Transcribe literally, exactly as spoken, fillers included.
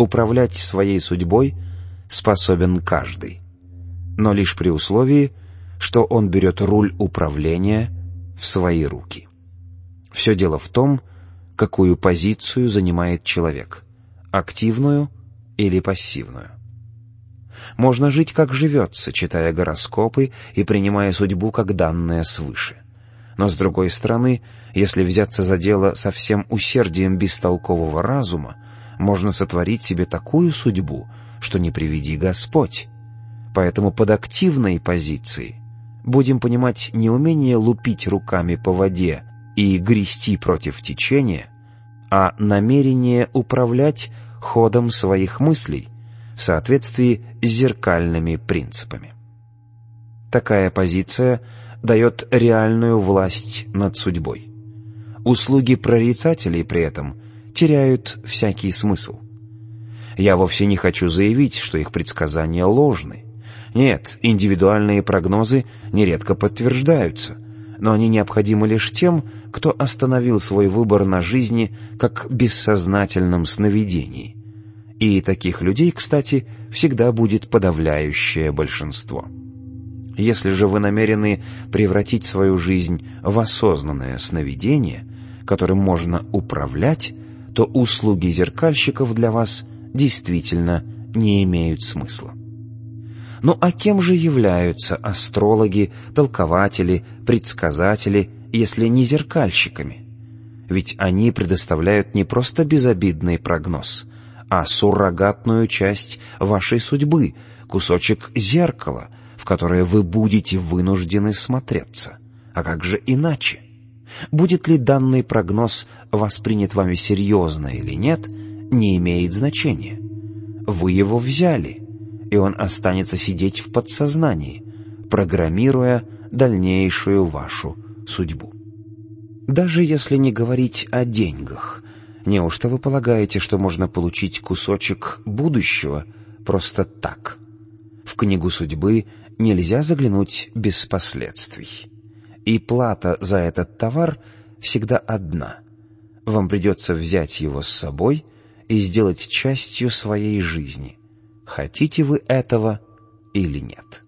Управлять своей судьбой способен каждый, но лишь при условии, что он берет руль управления в свои руки. Все дело в том, какую позицию занимает человек – активную или пассивную. Можно жить, как живется, читая гороскопы и принимая судьбу как данное свыше. Но, с другой стороны, если взяться за дело со всем усердием бестолкового разума, можно сотворить себе такую судьбу, что не приведи Господь. Поэтому под активной позицией будем понимать не умение лупить руками по воде и грести против течения, а намерение управлять ходом своих мыслей в соответствии с зеркальными принципами. Такая позиция дает реальную власть над судьбой. Услуги прорицателей при этом теряют всякий смысл. Я вовсе не хочу заявить, что их предсказания ложны. Нет, индивидуальные прогнозы нередко подтверждаются, но они необходимы лишь тем, кто остановил свой выбор на жизни как бессознательном сновидении. И таких людей, кстати, всегда будет подавляющее большинство. Если же вы намерены превратить свою жизнь в осознанное сновидение, которым можно управлять, то услуги зеркальщиков для вас действительно не имеют смысла. Ну а кем же являются астрологи, толкователи, предсказатели, если не зеркальщиками? Ведь они предоставляют не просто безобидный прогноз, а суррогатную часть вашей судьбы, кусочек зеркала, в которое вы будете вынуждены смотреться. А как же иначе? Будет ли данный прогноз воспринят вами серьезно или нет, не имеет значения. Вы его взяли, и он останется сидеть в подсознании, программируя дальнейшую вашу судьбу. Даже если не говорить о деньгах, неужто вы полагаете, что можно получить кусочек будущего просто так? В книгу судьбы нельзя заглянуть без последствий. И плата за этот товар всегда одна. Вам придется взять его с собой и сделать частью своей жизни. Хотите вы этого или нет?